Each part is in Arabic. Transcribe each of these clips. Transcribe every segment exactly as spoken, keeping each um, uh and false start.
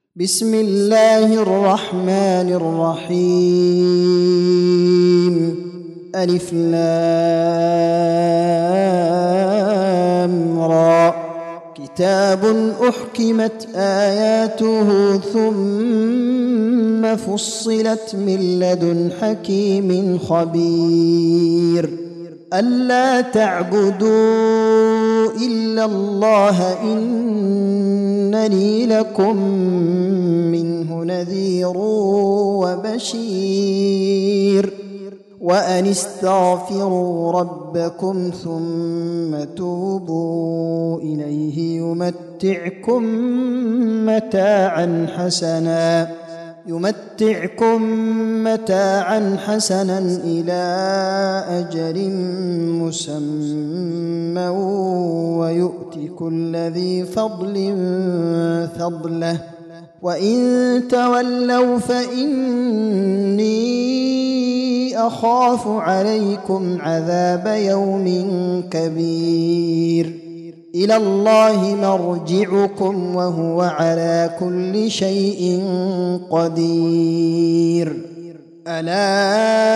بسم الله الرحمن الرحيم. ألف لام را. كتاب أحكمت آياته ثم فصلت من لدن حكيم خبير. ألا تعبدوا إلا الله إنني لكم منه نذير وبشير. وأن استغفروا ربكم ثم توبوا إليه يمتعكم متاعا حسنا يمتعكم متاعا حسنا إلى أجل مسمى ويؤت كل ذي فضل فضله. وإن تولوا فإني أخاف عليكم عذاب يوم كبير. إلى الله مرجعكم وهو على كل شيء قدير. ألا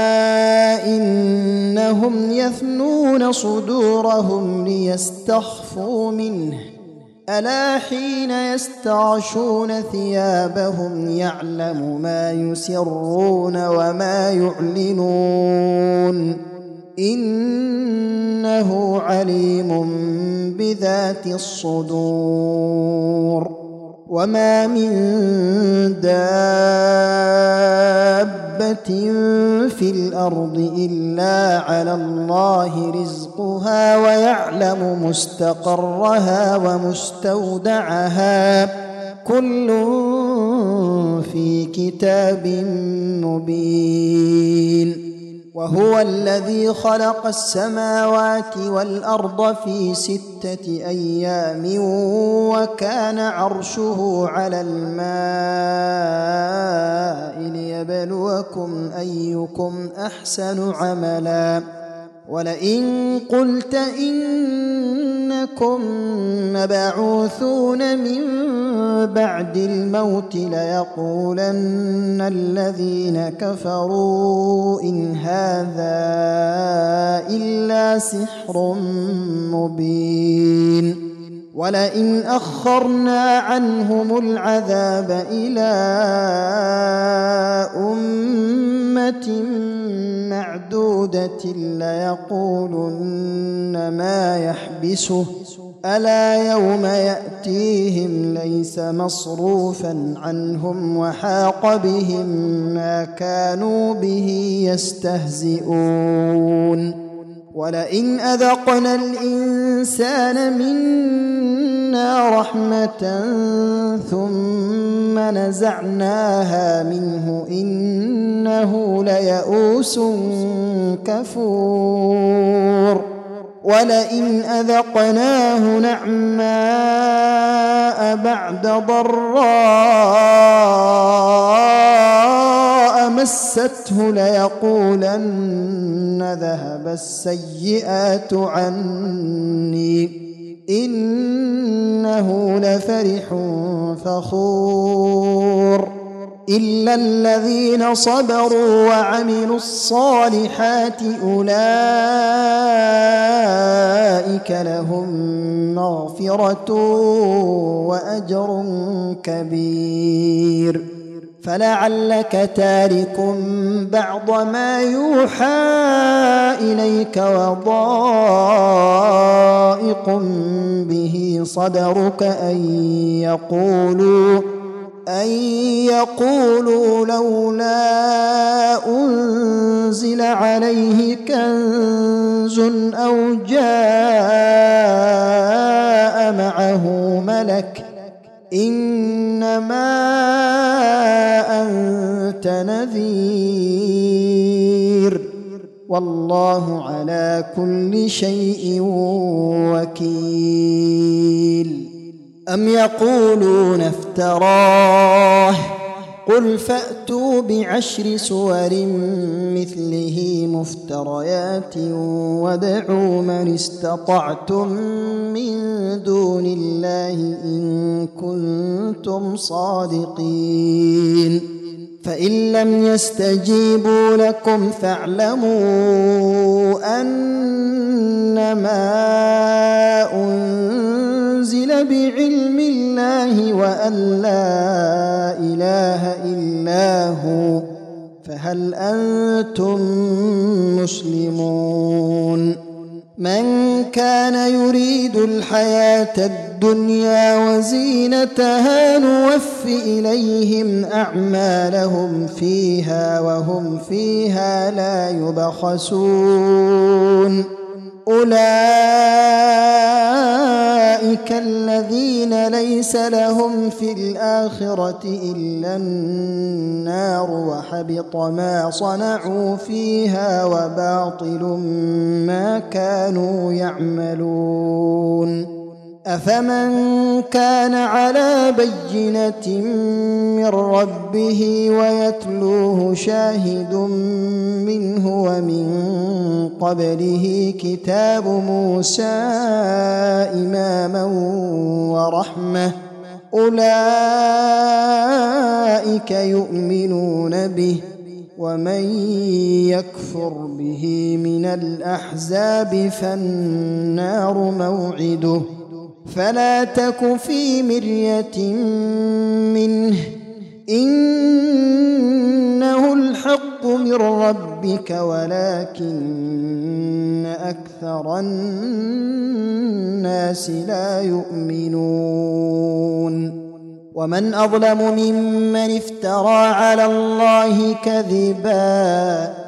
إنهم يثنون صدورهم ليستخفوا منه ألا حين يستغشون ثيابهم يعلم ما يسرون وما يعلنون إنه عليم بذات الصدور. وما من دابة في الأرض إلا على الله رزقها ويعلم مستقرها ومستودعها كل في كتاب مبين. وهو الذي خلق السماوات والأرض في ستة أيام وكان عرشه على الماء ليبلوكم أيكم أحسن عملا. ولئن قلت إنكم مبعوثون من بعد الموت ليقولن الذين كفروا إن هذا إلا سحر مبين. ولئن أخرنا عنهم العذاب إلى أمة معدودة ليقولن ما يحبسه ألا يوم يأتيهم ليس مصروفا عنهم وحاق بهم ما كانوا به يستهزئون. ولئن أذقنا الإنسان منا رحمة ثم نزعناها منه إنه ليئوس كفور. ولئن أذقناه نعماء بعد ضراء مسته ليقولن ذهب السيئات عني إنه لفرح فخور. إلا الذين صبروا وعملوا الصالحات أولئك لهم مغفرة وأجر كبير. فلعلك تارك بعض ما يوحى إليك وضائق به صدرك أن يقولوا أن يقولوا لولا أنزل عليه كنز أو جاء معه ملك إنما أنت نذير والله على كل شيء وكيل. أم يقولون افتراه قل فأتوا بعشر سور مثله مفتريات وادعوا من استطعتم من دون الله إن كنتم صادقين فإن لم يستجيبوا لكم فاعلموا أنما أنزل بعلم الله وأن لا إله إلا هو فهل أنتم مسلمون من كان يريد الحياة الدنيا وزينتها نوف إليهم أعمالهم فيها وهم فيها لا يبخسون أولئك الذين ليس لهم في الآخرة إلا النار وحبط ما صنعوا فيها وباطل ما كانوا يعملون أفمن كان على بينة من ربه ويتلوه شاهد منه ومن قبله كتاب موسى إماما ورحمة أولئك يؤمنون به ومن يكفر به من الأحزاب فالنار موعده فلا تك في مرية منه إنه الحق من ربك ولكن أكثر الناس لا يؤمنون ومن أظلم ممن افترى على الله كذبا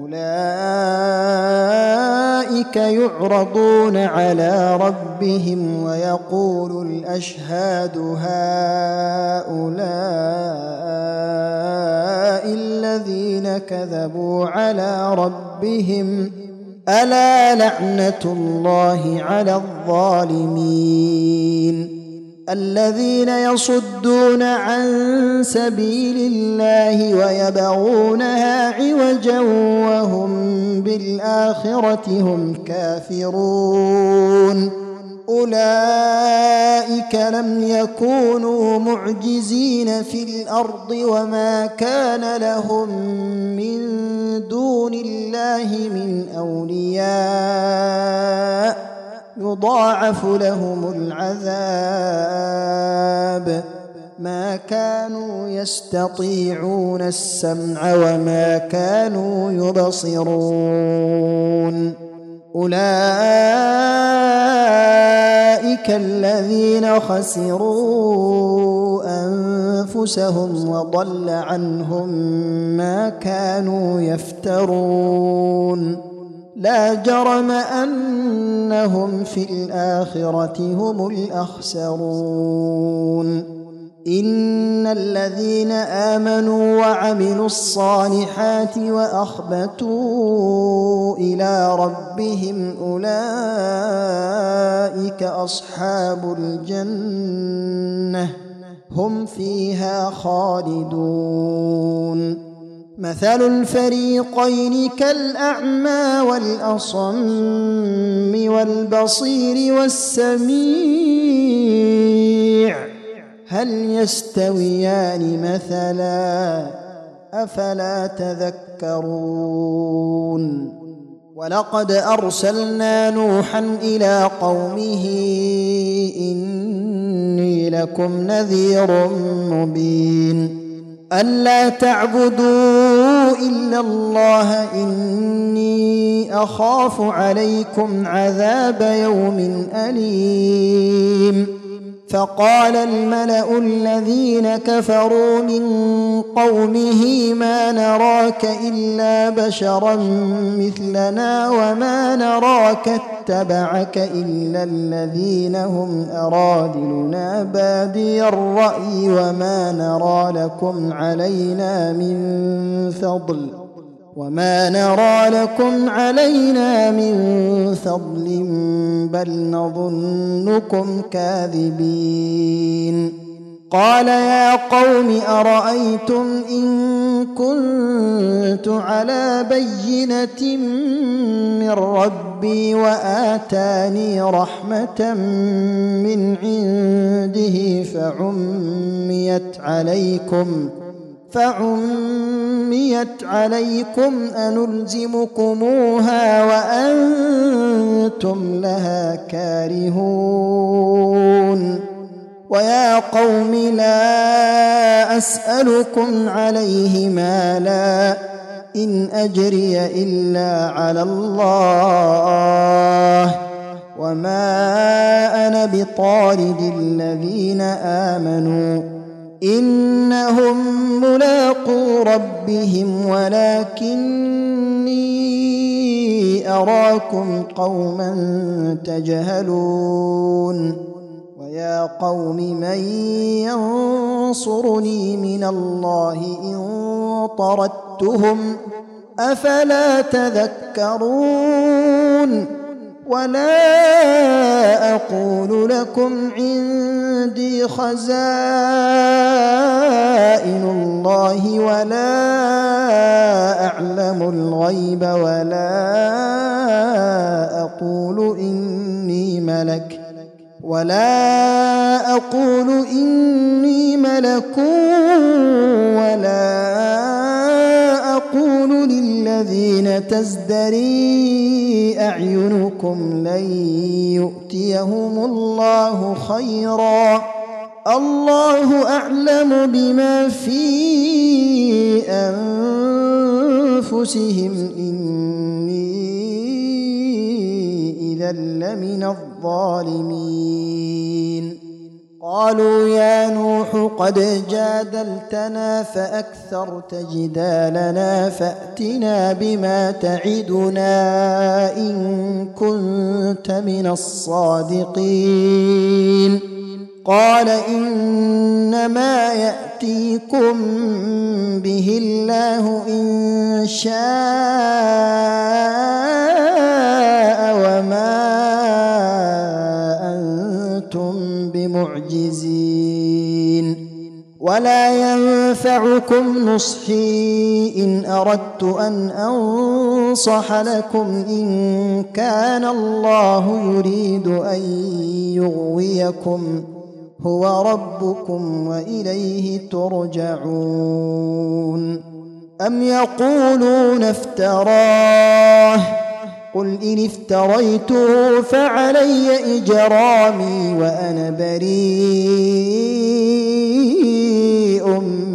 أولئك يعرضون على ربهم ويقول الأشهاد هؤلاء الذين كذبوا على ربهم ألا لعنة الله على الظالمين الذين يصدون عن سبيل الله ويبغونها عوجا وهم بالآخرة هم كافرون أولئك لم يكونوا معجزين في الأرض وما كان لهم من دون الله من أولياء يضاعف لهم العذاب ما كانوا يستطيعون السمع وما كانوا يبصرون أولئك الذين خسروا أنفسهم وضل عنهم ما كانوا يفترون لا جرم أنهم في الآخرة هم الأخسرون إن الذين آمنوا وعملوا الصالحات وأخبتوا إلى ربهم أولئك أصحاب الجنة هم فيها خالدون مثل الفريقين كالأعمى والأصم والبصير والسميع هل يستويان مثلا أفلا تذكرون ولقد أرسلنا نوحا إلى قومه إني لكم نذير مبين ألا تعبدوا إلا الله إني أخاف عليكم عذاب يوم أليم فقال الملأ الذين كفروا من قومه ما نراك إلا بشرا مثلنا وما نراك اتبعك إلا الذين هم أرادلنا بادي الرأي وما نرى لكم علينا من فضل وما نرى لكم علينا من فضل بل نظنكم كاذبين قال يا قوم أرأيتم إن كنت على بينة من ربي وآتاني رحمة من عنده فعميت عليكم فعميت عليكم أنلزمكموها وأنتم لها كارهون ويا قوم لا أسألكم عليه مالا إن أجري إلا على الله وما أنا بطارد الذين آمنوا إنهم ملاقو ربهم ولكني أراكم قوما تجهلون ويا قوم من ينصرني من الله إن طردتهم أفلا تذكرون ولا أقول لكم عندي خزائن الله ولا أعلم الغيب ولا أقول إني ملك ولا أقول إني ملك ولا أقول للذين تزدري أعينكم لن يؤتيهم الله خيرا الله أعلم بما في أنفسهم إني إذا لمن الظالمين قالوا يا نوح قد جادلتنا فأكثرت جدالنا فأتنا بما تعدنا إن كنت من الصادقين قال إنما يأتيكم به الله إن شاء وما أنتم بمعجزين ولا ينفعكم نصحي إن أردت أن أنصح لكم إن كان الله يريد أن يغويكم هو ربكم وإليه ترجعون أم يقولون افتراه قل إن افتريته فعلي إجرامي وأنا بريء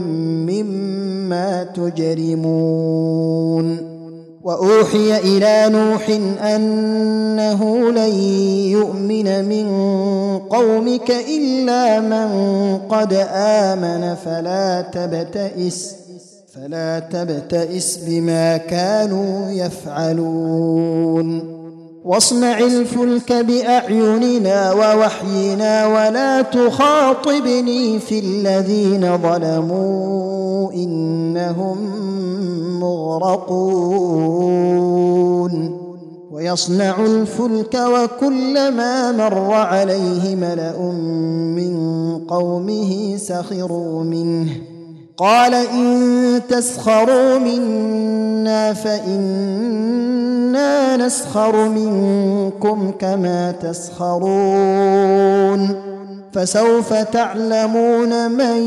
مما تجرمون وأوحي إلى نوح أنه لن يؤمن من قومك إلا من قد آمن فلا تبتئس فلا تبتئس بما كانوا يفعلون واصنع الفلك بأعيننا ووحينا ولا تخاطبني في الذين ظلموا إنهم مغرقون ويصنع الفلك وكلما مر عليه ملأ من قومه سخروا منه قال إن تسخروا منا فإنا نسخر منكم كما تسخرون فسوف تعلمون من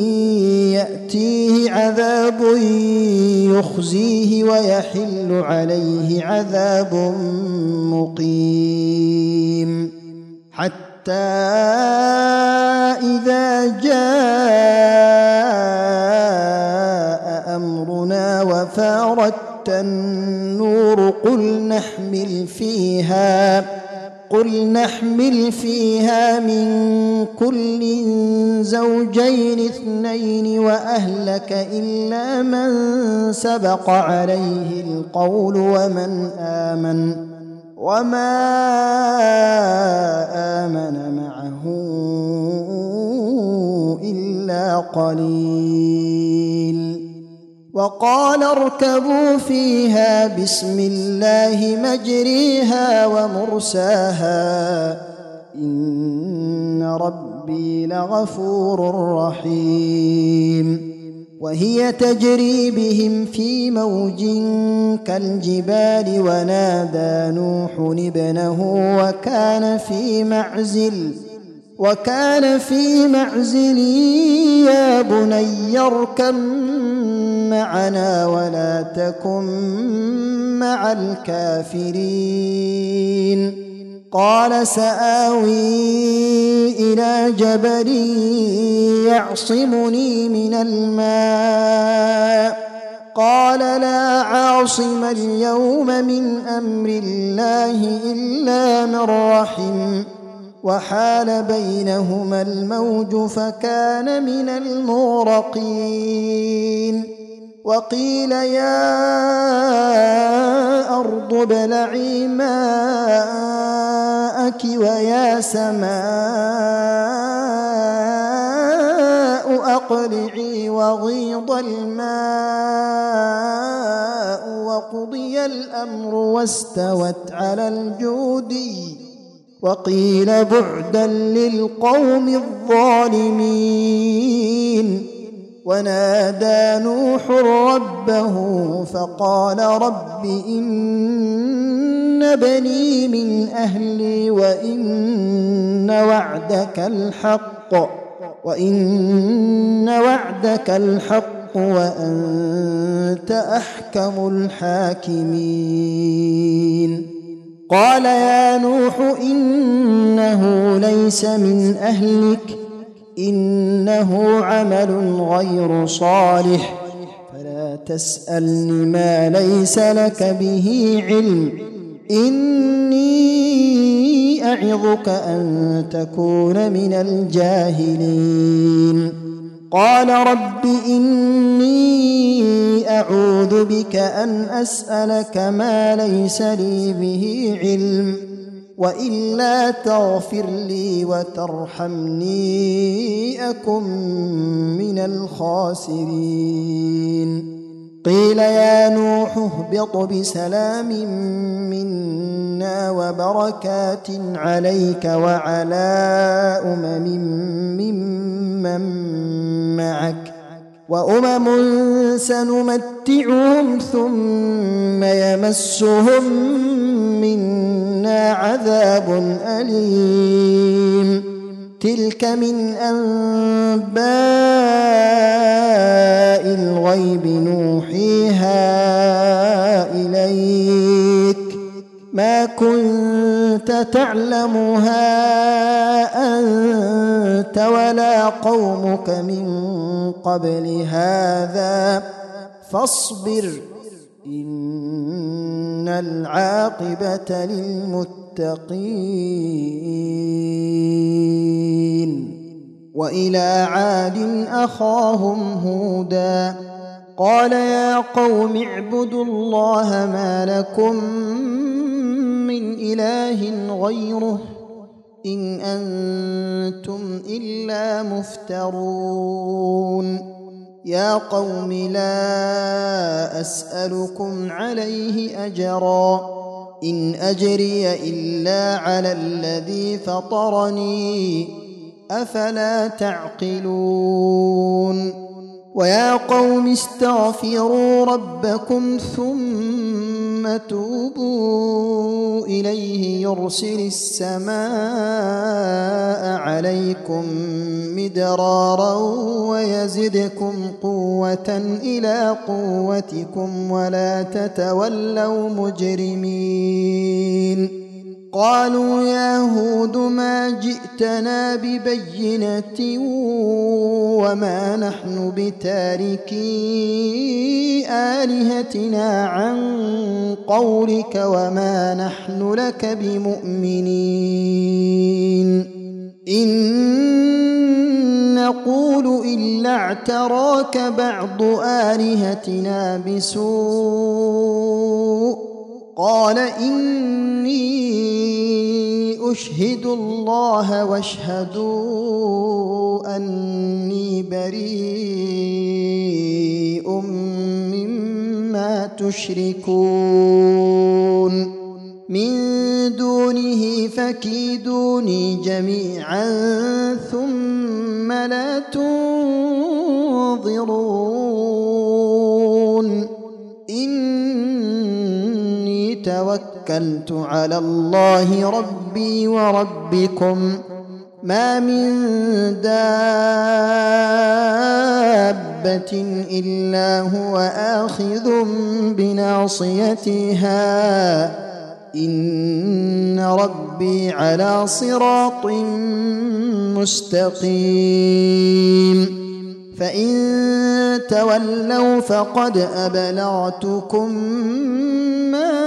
يأتيه عذاب يخزيه ويحل عليه عذاب مقيم حتى إذا جاء أمرنا وفارت النور قل نحمل فيها قل نحمل فيها من كل زوجين اثنين وأهلك إلا من سبق عليه القول ومن آمن وما آمن معه إلا قليل وقال اركبوا فيها بسم الله مجريها ومرساها إن رب ربي لغفور رحيم وهي تجري بهم في موج كالجبال ونادى نوح ابنه وكان في معزل وكان في معزل يا بني اركب معنا ولا تكن مع الكافرين قال سآوي إلى جبل يعصمني من الماء قال لا عاصم اليوم من أمر الله إلا من رحم وحال بينهما الموج فكان من المغرقين وقيل يا أرض ابلعي ماءك ويا سماء أقلعي وغيض الماء وقضي الأمر واستوت على الجودي وقيل بعدا للقوم الظالمين ونادى نوح ربه فقال رب إن بني من أهلي وإن وعدك الحق وإن وعدك الحق وأنت أحكم الحاكمين قال يا نوح إنه ليس من أهلك إنه عمل غير صالح فلا تسألني ما ليس لك به علم إني أعظك أن تكون من الجاهلين قال رب إني أعوذ بك أن أسألك ما ليس لي به علم وإلا تغفر لي وترحمني أكن من الخاسرين قيل يا نوح اهبط بسلام منا وبركات عليك وعلى أمم ممن معك وأمم سنمتعهم ثم يمسهم منا عذاب أليم تلك من أنباء الغيب نوحيها إليك ما كنت تعلمها أنت ولا قومك من قبل هذا فاصبر إن العاقبة للمتقين وإلى عاد أخاهم هودا قال يا قوم اعبدوا الله ما لكم من إله غيره إن أنتم إلا مفترون يا قوم لا أسألكم عليه أجرا إن أجري إلا على الذي فطرني أفلا تعقلون ويا قوم استغفروا ربكم ثم توبوا إليه يرسل السماء عليكم مدرارا ويزدكم قوة إلى قوتكم ولا تتولوا مجرمين قالوا يا هود ما جئتنا ببينة وما نحن بتاركي آلهتنا عن قولك وما نحن لك بمؤمنين إن نقول إلا اعتراك بعض آلهتنا بسوء قال إني أشهد الله واشهدوا أني بريء مما تشركون من دونه فكيدوني جميعا ثم لا تنظرون إني توكلت على الله ربي وربكم ما من دابة إلا هو آخذ بناصيتها إن ربي على صراط مستقيم فإن تولوا فقد أبلغتكم ما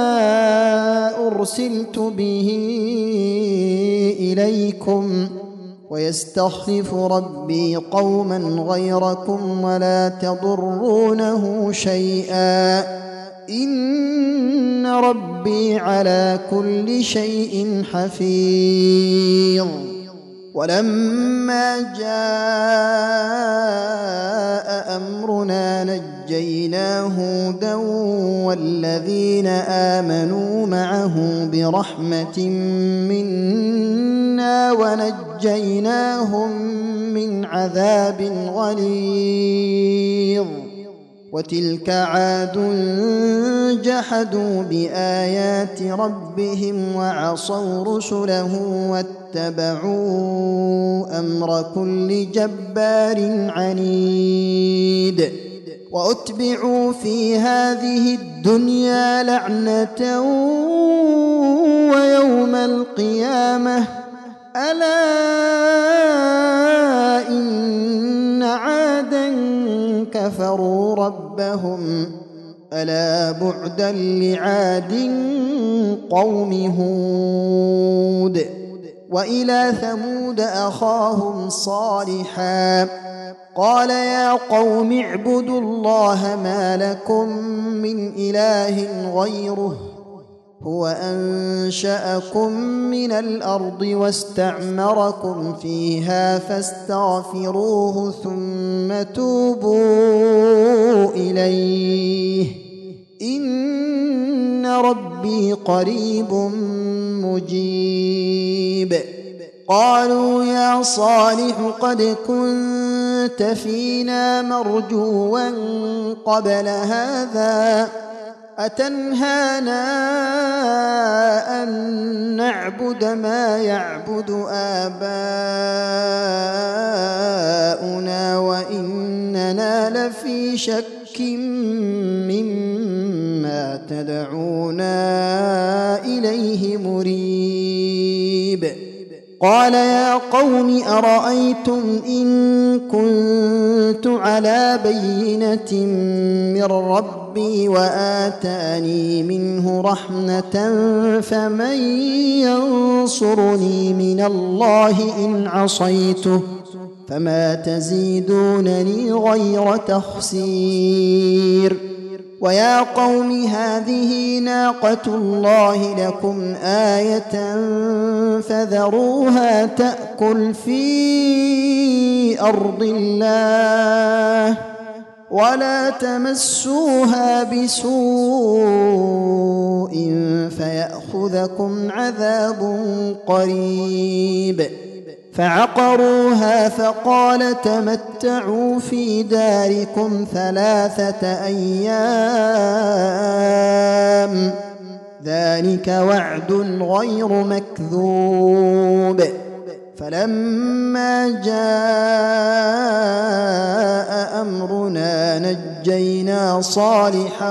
أرسلت به إليكم ويستخلف ربي قوما غيركم ولا تضرونه شيئا إن ربي على كل شيء حفيظ ولما جاء أمرنا نجينا هودا والذين آمنوا معه برحمة منا ونجيناهم من عذاب غليظ وتلك عاد جحدوا بآيات ربهم وعصوا رسله واتبعوا أمر كل جبار عنيد وأتبعوا في هذه الدنيا لعنة ويوم القيامة ألا إن عادا كفروا ربهم ألا بعدا لعاد قوم هود وإلى ثمود أخاهم صالحا قال يا قوم اعبدوا الله ما لكم من إله غيره هو أنشأكم من الأرض واستعمركم فيها فاستغفروه ثم توبوا إليه إن ربي قريب مجيب قالوا يا صالح قد كنت فينا مرجوا قبل هذا أتنهانا أن نعبد ما يعبد آباؤنا وإننا لفي شك مما تدعونا إليه مريب قال يا قوم أرأيتم إن كنت على بينة من ربي وآتاني منه رحمة فمن ينصرني من الله إن عصيته فما تزيدونني غير تخسير ويا قوم هذه ناقة الله لكم آية فذروها تأكل في أرض الله ولا تمسوها بسوء فيأخذكم عذاب قريب فعقروها فقال تمتعوا في داركم ثلاثة أيام ذلك وعد غير مكذوب فلما جاء أمرنا نجينا صالحا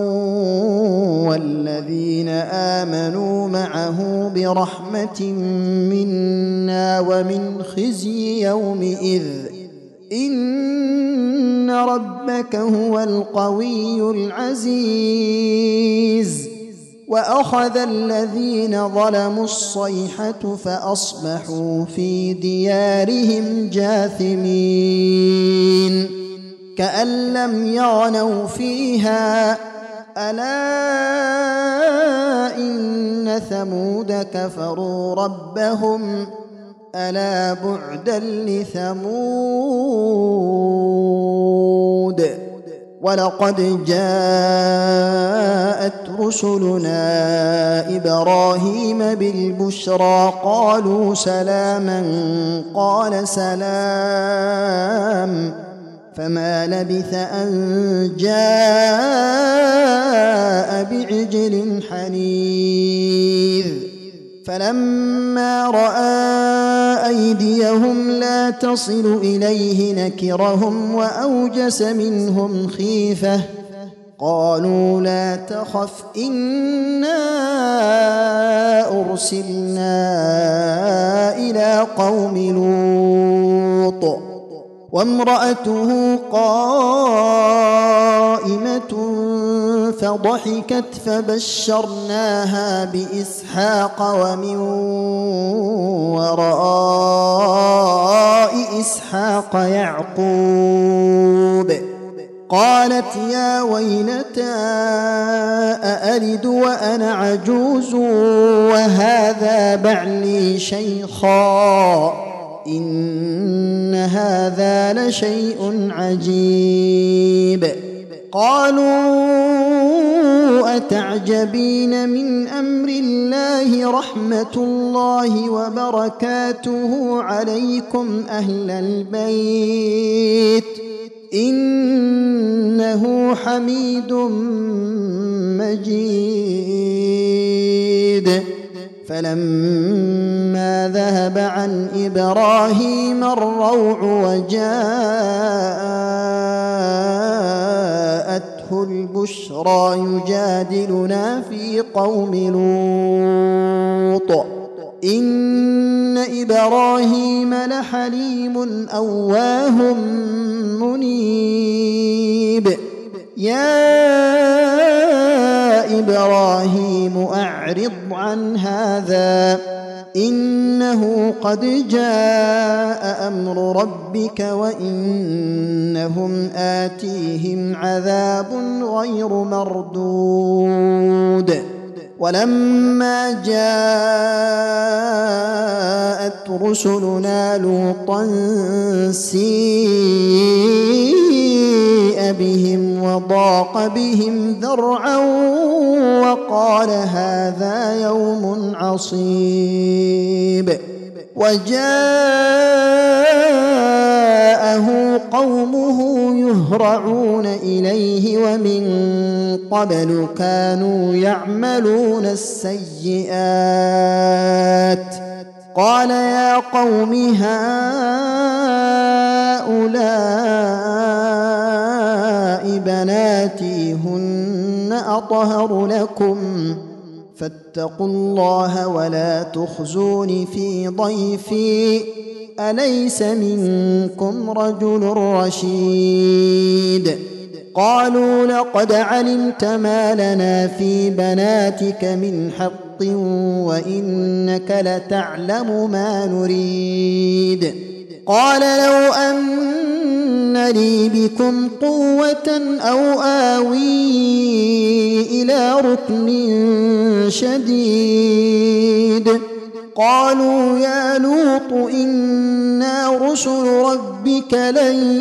والذين آمنوا معه برحمة منا ومن خزي يومئذ إن ربك هو القوي العزيز وأخذ الذين ظلموا الصيحة فأصبحوا في ديارهم جاثمين كأن لم يغنوا فيها ألا إن ثمود كفروا ربهم ألا بعدا لثمود ولقد جاءت رسلنا إبراهيم بالبشرى قالوا سلاما قال سلام فما لبث أن جاء بعجل حنيذ فلما رأى أيديهم لا تصل إليه نكرهم وأوجس منهم خيفة قالوا لا تخف إنا أرسلنا إلى قوم لوط وامرأته قائمة فضحكت فبشرناها بإسحاق ومن وراء إسحاق يعقوب قالت يا ويلتى أألد وأنا عجوز وهذا بعلي شيخا إن هذا لشيء عجيب قالوا أتعجبين من أمر الله رحمة الله وبركاته عليكم أهل البيت إنه حميد مجيد فلما ذهب عن إبراهيم الروع وجاءته البشرى يجادلنا في قوم لوط إن إبراهيم لحليم أواه منيب يا إبراهيم أعرض عن هذا إنه قد جاء أمر ربك وإنهم آتيهم عذاب غير مردود ولما جاءت رسلنا لوطا سيء بهم وضاق بهم ذرعا وقال هذا يوم عصيب وجاءه قومه يهرعون إليه ومن قبل كانوا يعملون السيئات قال يا قوم هؤلاء بناتي هن أطهر لكم فاتقوا الله ولا تخزون في ضيفي أليس منكم رجل رشيد قالوا لقد علمت ما لنا في بناتك من حق وإنك لتعلم ما نريد قال لو أن لي بكم قوة أو آوي إلى ركن شديد قالوا يا لوط إنا رسل ربك لن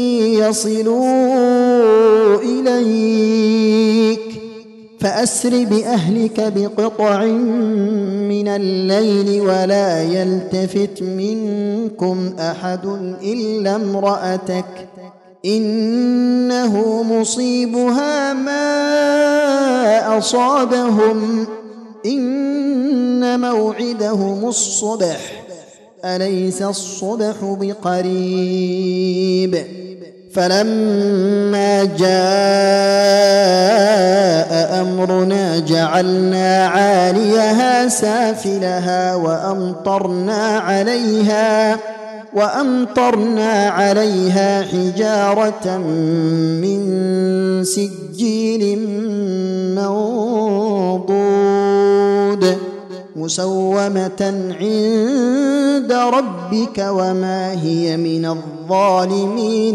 يصلوا إليك فأسر بأهلك بقطع من الليل ولا يلتفت منكم أحد إلا امرأتك إنه مصيبها ما أصابهم إن موعدهم الصبح أليس الصبح بقريب فلما جاء أمرنا جعلنا عاليها سافلها وأمطرنا عليها وأمطرنا عليها حجارة من سجيل منضود مسومة عند ربك وما هي من الظالمين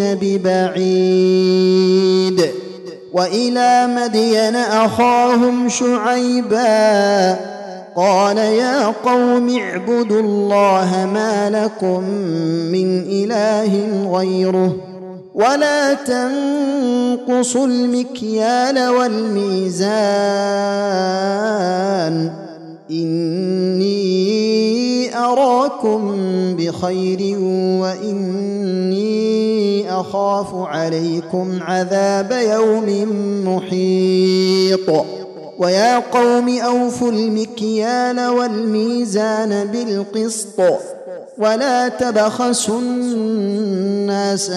ببعيد وإلى مدين أخاهم شعيبا قال يا قوم اعبدوا الله ما لكم من إله غيره ولا تنقصوا المكيال والميزان إني أراكم بخير وإني أخاف عليكم عذاب يوم محيط ويا قوم أوفوا المكيال والميزان بالقسط ولا تبخسوا الناس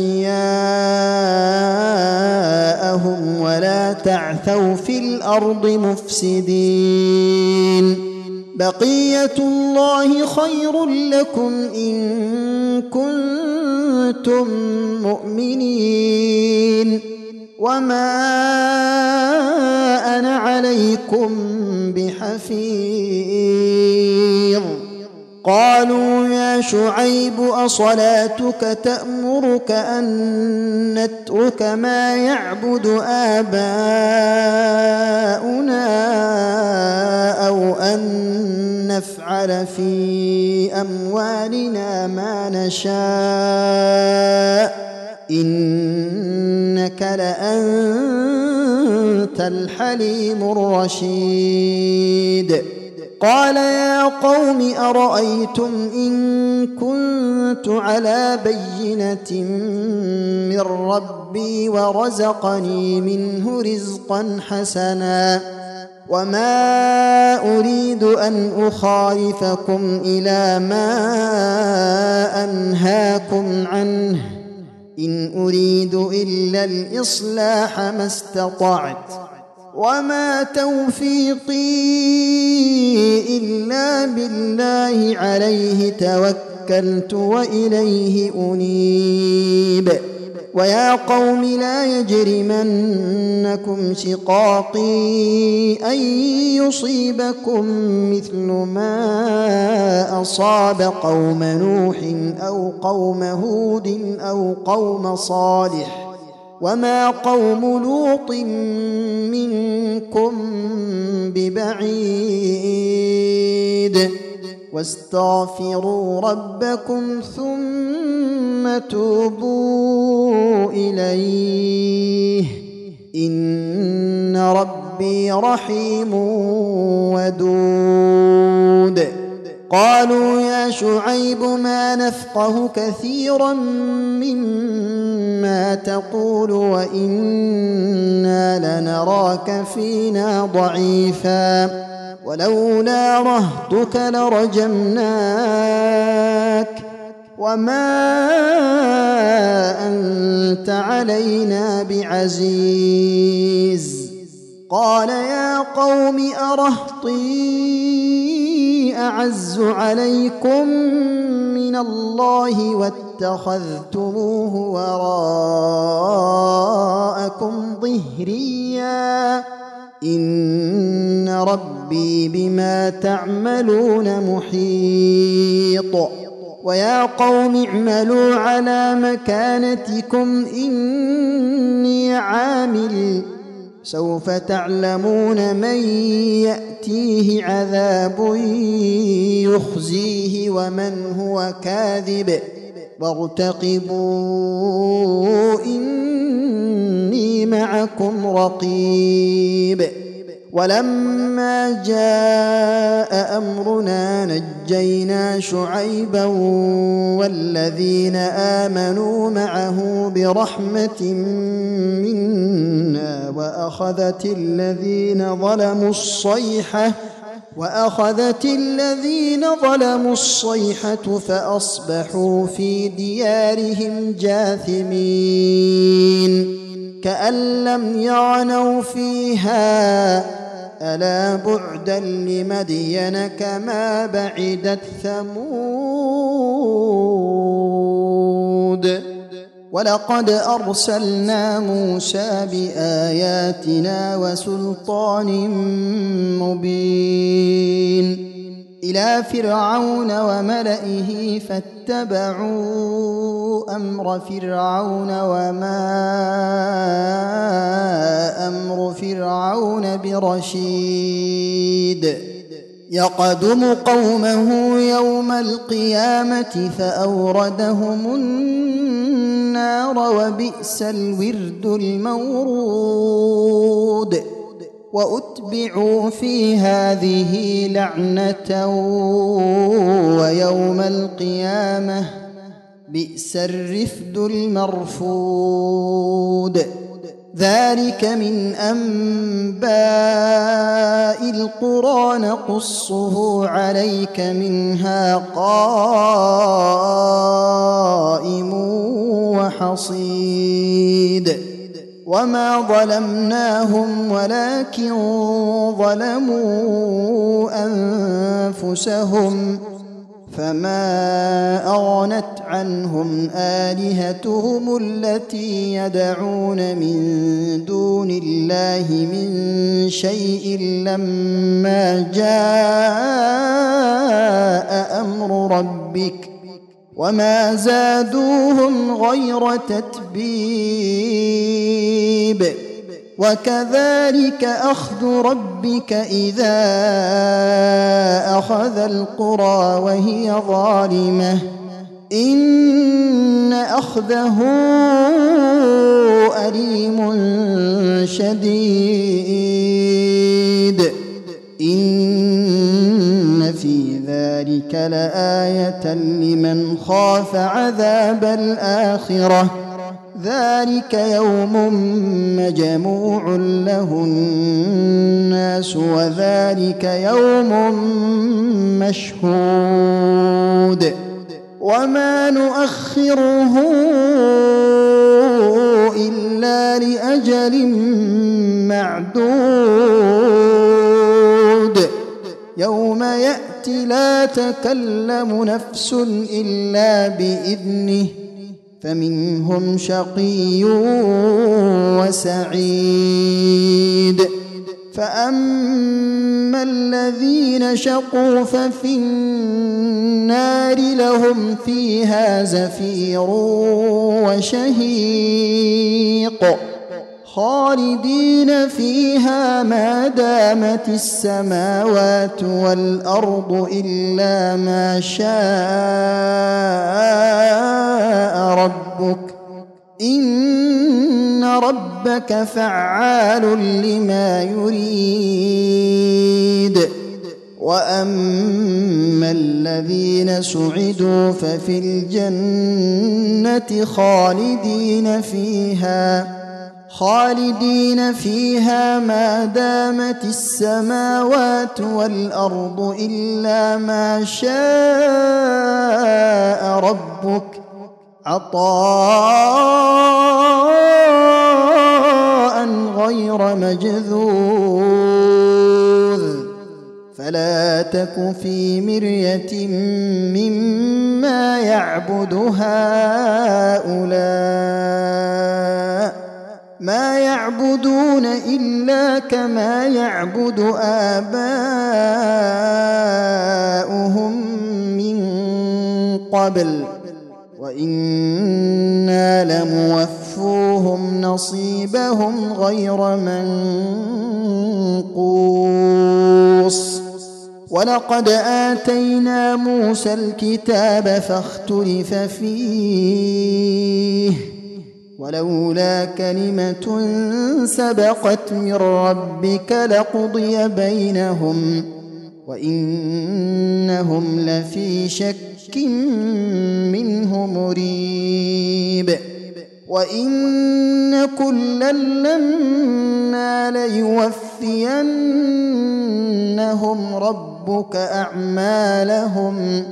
أشياءهم ولا تعثوا في الأرض مفسدين بقية الله خير لكم إن كنتم مؤمنين وما أنا عليكم بحفيظ قالوا يا شعيب أصلاتك تأمرك أن نترك ما يعبد آباؤنا أو أن نفعل في أموالنا ما نشاء إنك لأنت الحليم الرشيد قال يا قوم أرأيتم إن كنت على بينة من ربي ورزقني منه رزقا حسنا وما أريد أن أخالفكم إلى ما أنهاكم عنه إن أريد إلا الإصلاح ما استطعت وما توفيقي إلا بالله عليه توكلت وإليه أنيب ويا قوم لا يجرمنكم شقاقي أن يصيبكم مثل ما أصاب قوم نوح أو قوم هود أو قوم صالح وما قوم لوط منكم ببعيد واستغفروا ربكم ثم توبوا إليه إن ربي رحيم ودود قالوا يا شعيب ما نفقه كثيرا مما تقول وإنا لنراك فينا ضعيفا ولولا رهطك لرجمناك وما أنت علينا بعزيز قال يا قوم أرهطي أعز عليكم من الله واتخذتموه وراءكم ظهريا إن ربي بما تعملون محيط ويا قوم اعملوا على مكانتكم إني عامل سوف تعلمون من يأتيه عذاب يخزيه ومن هو كاذب وارتقبوا إني معكم رقيب ولما جاء أمرنا نجينا شعيبا والذين آمنوا معه برحمة منا وأخذت الذين ظلموا الصيحة وأخذت الذين ظلموا الصيحة فأصبحوا في ديارهم جاثمين كأن لم يغنوا فيها ألا بعدا لمدين كما بعدت ثمود ولقد أرسلنا موسى بآياتنا وسلطان مبين إلى فرعون وملئه فاتبعوا أمر فرعون وما أمر فرعون برشيد يقدم قومه يوم القيامة فأوردهم النار وبئس الورد المورود وأتبعوا في هذه لعنة ويوم القيامة بئس الرفد المرفود ذلك من أنباء القرى نقصه عليك منها قائم وحصيد وما ظلمناهم ولكن ظلموا أنفسهم فما أغنت عنهم آلهتهم التي يدعون من دون الله من شيء لما جاء أمر ربك وما زادوهم غير تتبيب وكذلك أخذ ربك إذا أخذ القرى وهي ظالمة إن أخذه أليم شديد إن في ذلك لآية لمن خاف عذاب الآخرة ذلك يوم مجموع له الناس وذلك يوم مشهود وما نؤخره إلا لأجل معدود يوم يأتي لا تكلم نفس إلا بإذنه فمنهم شقي وسعيد فأما الذين شقوا ففي النار لهم فيها زفير وشهيق خالدين فيها ما دامت السماوات والأرض إلا ما شاء ربك إن ربك فعال لما يريد وأما الذين سعدوا ففي الجنة خالدين فيها خالدين فيها ما دامت السماوات والأرض إلا ما شاء ربك عطاء غير مجذوذ فلا تك في مرية مما يعبد هؤلاء ما يعبدون إلا كما يعبد آباؤهم من قبل وإنا لموفوهم نصيبهم غير منقوص ولقد آتينا موسى الكتاب فاختلف فيه ولولا كلمة سبقت من ربك لقضي بينهم وإنهم لفي شك منه مريب وإن كلا لما ليوفينهم ربك أعمالهم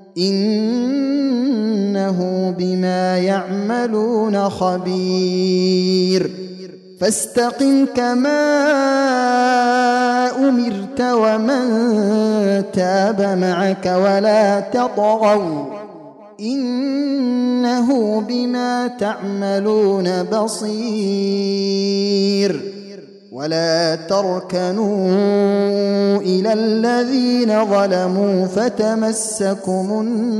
إنه بما يعملون خبير فاستقم كما أمرت ومن تاب معك ولا تطغوا إنه بما تعملون بصير ولا تركنوا إلى الذين ظلموا فتمسكم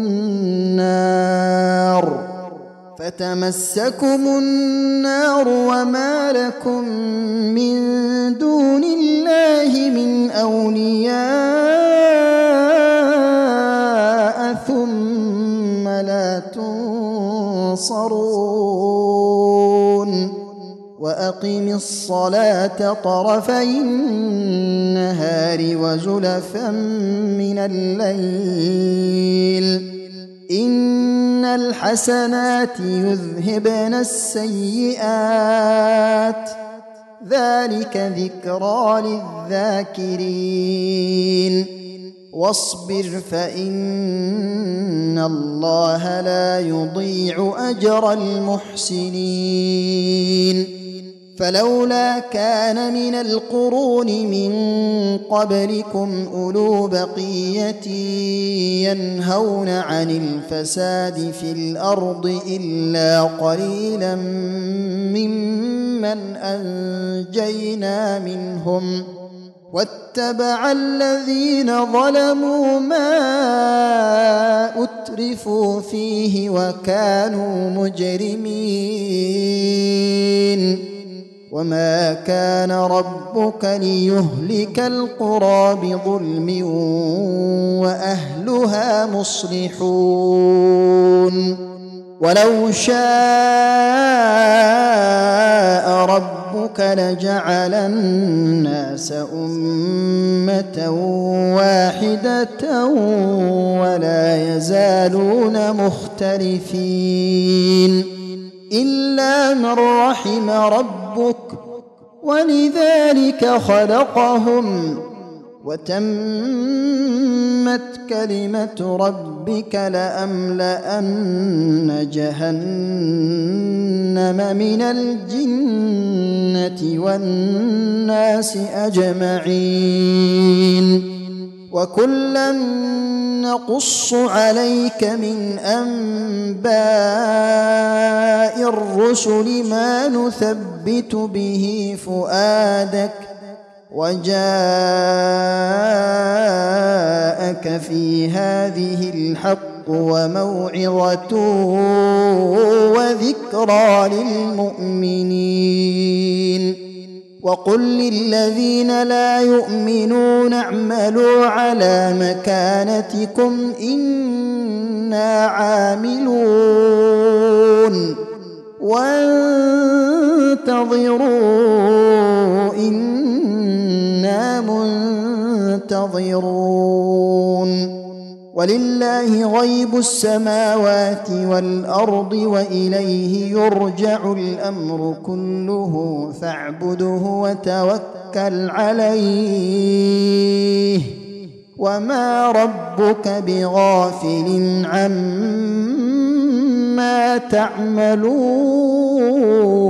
النار فتمسكم النار وما لكم من دون الله من أولياء تنصرون وأقم الصلاة طرفي النهار وزلفا من الليل إن الحسنات يذهبن السيئات ذلك ذكرى للذاكرين واصبر فإن الله لا يضيع أجر المحسنين فلولا كان من القرون من قبلكم أولو بقية ينهون عن الفساد في الأرض إلا قليلا ممن أنجينا منهم واتبع الذين ظلموا ما أترفوا فيه وكانوا مجرمين وما كان ربك ليهلك القرى بظلم وأهلها مصلحون ولو شاء ربك لجعل الناس أمة واحدة ولا يزالون مختلفين إلا من رحم ربك ولذلك خلقهم وتمت كلمة ربك لأملأن جهنم من الجنة والناس أجمعين وكلا نقص عليك من أنباء الرسل ما نثبت به فؤادك وجاءك في هذه الحق وموعظة وذكرى للمؤمنين وقل للذين لا يؤمنون اعملوا على مكانتكم إنا عاملون وانتظروا إنا منتظرون ولله غيب السماوات والأرض وإليه يرجع الأمر كله فاعبده وتوكل عليه وما ربك بغافل عما تعملون